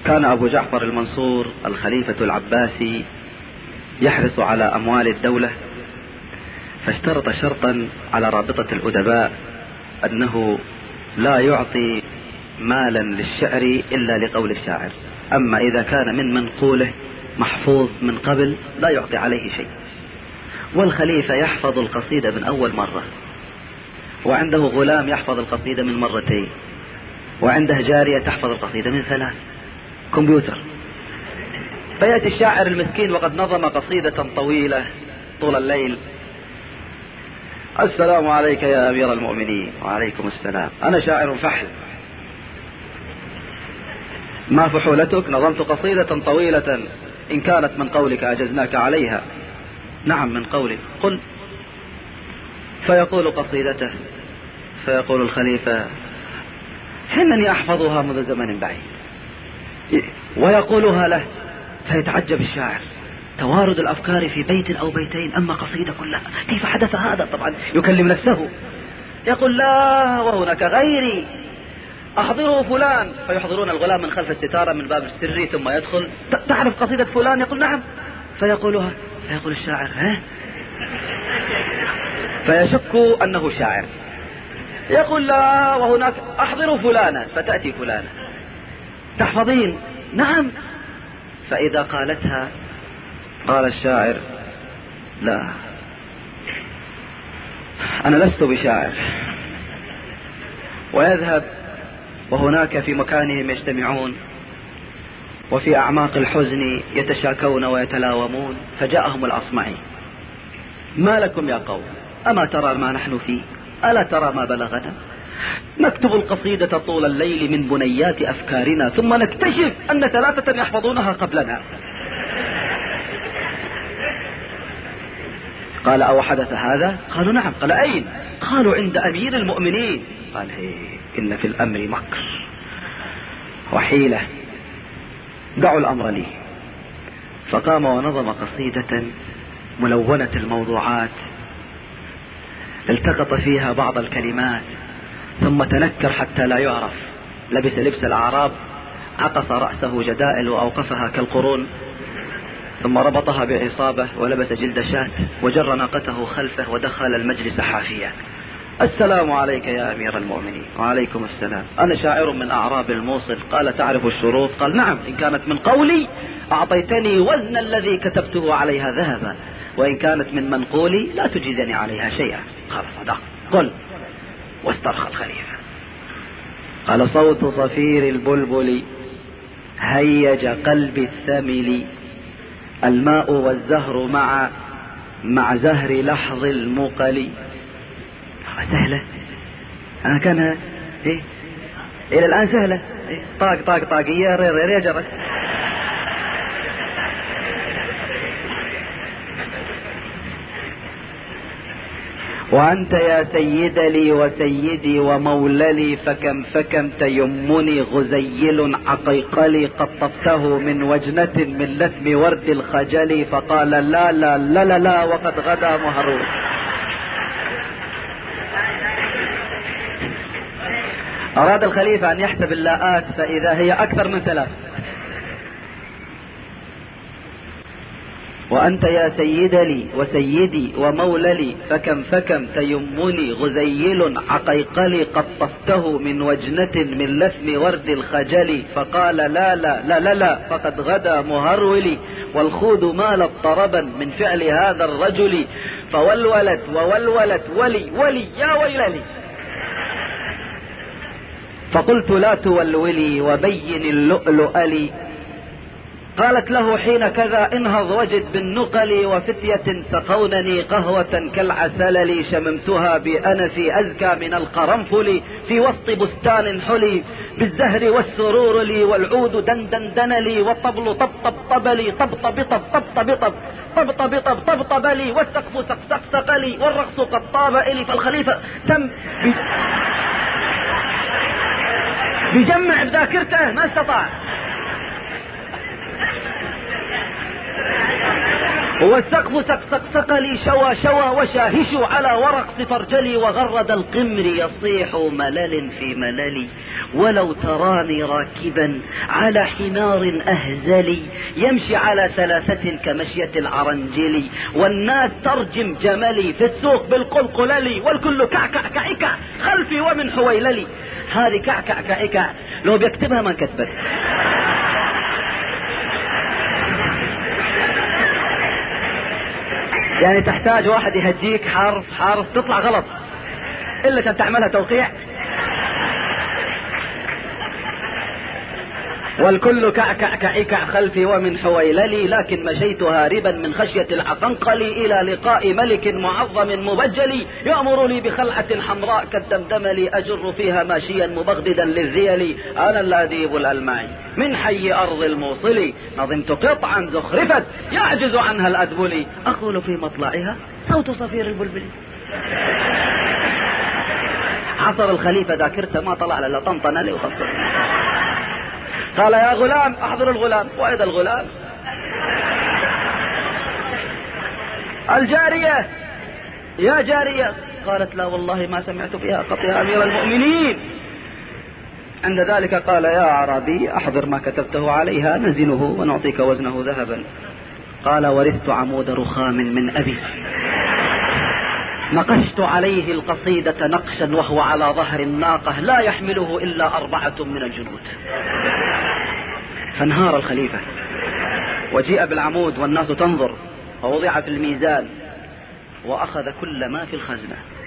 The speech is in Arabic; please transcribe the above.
كان أبو جعفر المنصور الخليفة العباسي يحرص على أموال الدولة، فاشترط شرطا على رابطة الأدباء أنه لا يعطي مالا للشعر إلا لقول الشاعر، أما إذا كان من منقوله محفوظ من قبل لا يعطي عليه شيء. والخليفة يحفظ القصيدة من أول مرة، وعنده غلام يحفظ القصيدة من مرتين، وعنده جارية تحفظ القصيدة من 3. كمبيوتر. فيأتي الشاعر المسكين وقد نظم قصيدة طويلة طول الليل: السلام عليك يا أمير المؤمنين. وعليكم السلام. أنا شاعر فحل. ما فحولتك؟ نظمت قصيدة طويلة، إن كانت من قولك أجزناك عليها. نعم من قولي، قل. فيقول قصيدته، فيقول الخليفة: إنني أحفظها منذ زمن بعيد. ويقولها له، فيتعجب الشاعر: توارد الأفكار في بيت أو بيتين، أما قصيدة كلها كيف حدث هذا؟ طبعا يكلم نفسه. يقول: لا، وهناك غيري، أحضروا فلان. فيحضرون الغلام من خلف الستارة من باب السري، ثم يدخل: تعرف قصيدة فلان؟ يقول: نعم. فيقولها، فيقول الشاعر: ها؟ فيشك أنه شاعر. يقول: لا، وهناك أحضروا فلانا. فتأتي فلانة: تحفظين؟ نعم. فإذا قالتها قال الشاعر: لا، أنا لست بشاعر. ويذهب، وهناك في مكانهم يجتمعون، وفي أعماق الحزن يتشاكون ويتلاومون. فجاءهم الأصمعي: ما لكم يا قوم؟ أما ترى ما نحن فيه؟ ألا ترى ما بلغنا؟ نكتب القصيدة طول الليل من بنيات أفكارنا، ثم نكتشف أن 3 يحفظونها قبلنا. قال: أو حدث هذا؟ قالوا: نعم. قال: أين؟ قالوا: عند أمير المؤمنين. قال: إن في الأمر مكر وحيلة، دعوا الأمر لي. فقام ونظم قصيدة ملونة الموضوعات، التقط فيها بعض الكلمات، ثم تنكر حتى لا يعرف. لبس لبس الأعراب، عقص رأسه جدائل وأوقفها كالقرون، ثم ربطها بعصابة، ولبس جلد شاة، وجر ناقته خلفه، ودخل المجلس حافيا: السلام عليك يا أمير المؤمنين. وعليكم السلام. أنا شاعر من أعراب الموصل. قال: تعرف الشروط؟ قال: نعم، إن كانت من قولي أعطيتني وزن الذي كتبته عليها ذهبا، وإن كانت من منقولي لا تجيزني عليها شيئا. قال: صدق، قل. واسترخى الخليفة. قال: صوت صفير البلبل هيج قلب الثمل، الماء والزهر مع زهر لحظ المقل. سهلة. أنا كان إلى الآن سهلة. طاق طاق طاقية رير جرس. وأنت يا سيد لي وسيدي وموللي، فكم فكم تيمني غزيل عقيقلي، قد طفته من وجنة من لثم ورد الخجل. فقال: لا لا لا لا لا، وقد غدا مهروس. أراد الخليفة أن يحسب اللاءات، فإذا هي أكثر من 3. وأنت يا سيد لي وسيدي وموللي، فكم فكم تيمني غزيل عقيقلي، قد طفته من وجنة من لثم ورد الخجل. فقال: لا لا لا لا لا، فقد غدا مهرولي، والخود مالت طربا من فعل هذا الرجل، فولولت وولولت ولي ولي يا ويللي. فقلت: لا تولولي وبين اللؤلؤ لي. قالت له حين كذا: انهض وجد بالنقل، وفتية سقونني قهوة كالعسل، شممتها بأنفي أزكى من القرنفل، في وسط بستان حلي بالزهر والسرور لي، والعود دندن دنلي، والطبل طبطب طبلي، طبطب طب طبطب طب طبطب طب طبطب لي، والسقف سقسق لي، والرقص قد طاب إلي. فالخليفة تم بجمع بذاكرته، ما استطاع. والسقف سقسق لي، شوى شوى وشاهش على ورق فرجلي، وغرد القمر يصيح ملل في مللي، ولو تراني راكبا على حمار أهزلي يمشي على 3 كمشية العرنجلي، والناس ترجم جملي في السوق بالقلقللي، والكل كعكع كعكع خلفي ومن حويللي. هذه كعكع كعكع لو بيكتبها ما كتبت. يعني تحتاج واحد يهجيك حرف حرف تطلع غلط إلا كان تعملها توقيع. والكل كعكع كعكع خلفي ومن حويللي، لكن مشيت هاربا من خشية العقنقل إلى لقاء ملك معظم مبجل يأمر لي بخلعة حمراء كالدمدمل أجر فيها ماشيا مبغضدا للذيل. أنا الأديب الألمعي من حي أرض الموصل، نظمت قطعا زخرفت يعجز عنها الأدبل، أقول في مطلعها صوت صفير البلبل. عصر الخليفة ذاكرته ما طلع إلا طنطن لي وخطر. قال يا غلام احضر الغلام. وإذا الغلام الجارية يا جارية. قالت لا والله ما سمعت فيها قط يا أمير المؤمنين. عند ذلك قال يا أعرابي أحضر ما كتبته عليها نزنه ونعطيك وزنه ذهبا. قال ورثت عمود رخام من أبي، نقشت عليه القصيدة نقشا وهو على ظهر الناقة لا يحمله إلا 4 من الجنود. فانهار الخليفة وجيء بالعمود والناس تنظر، ووضع في الميزان وأخذ كل ما في الخزنة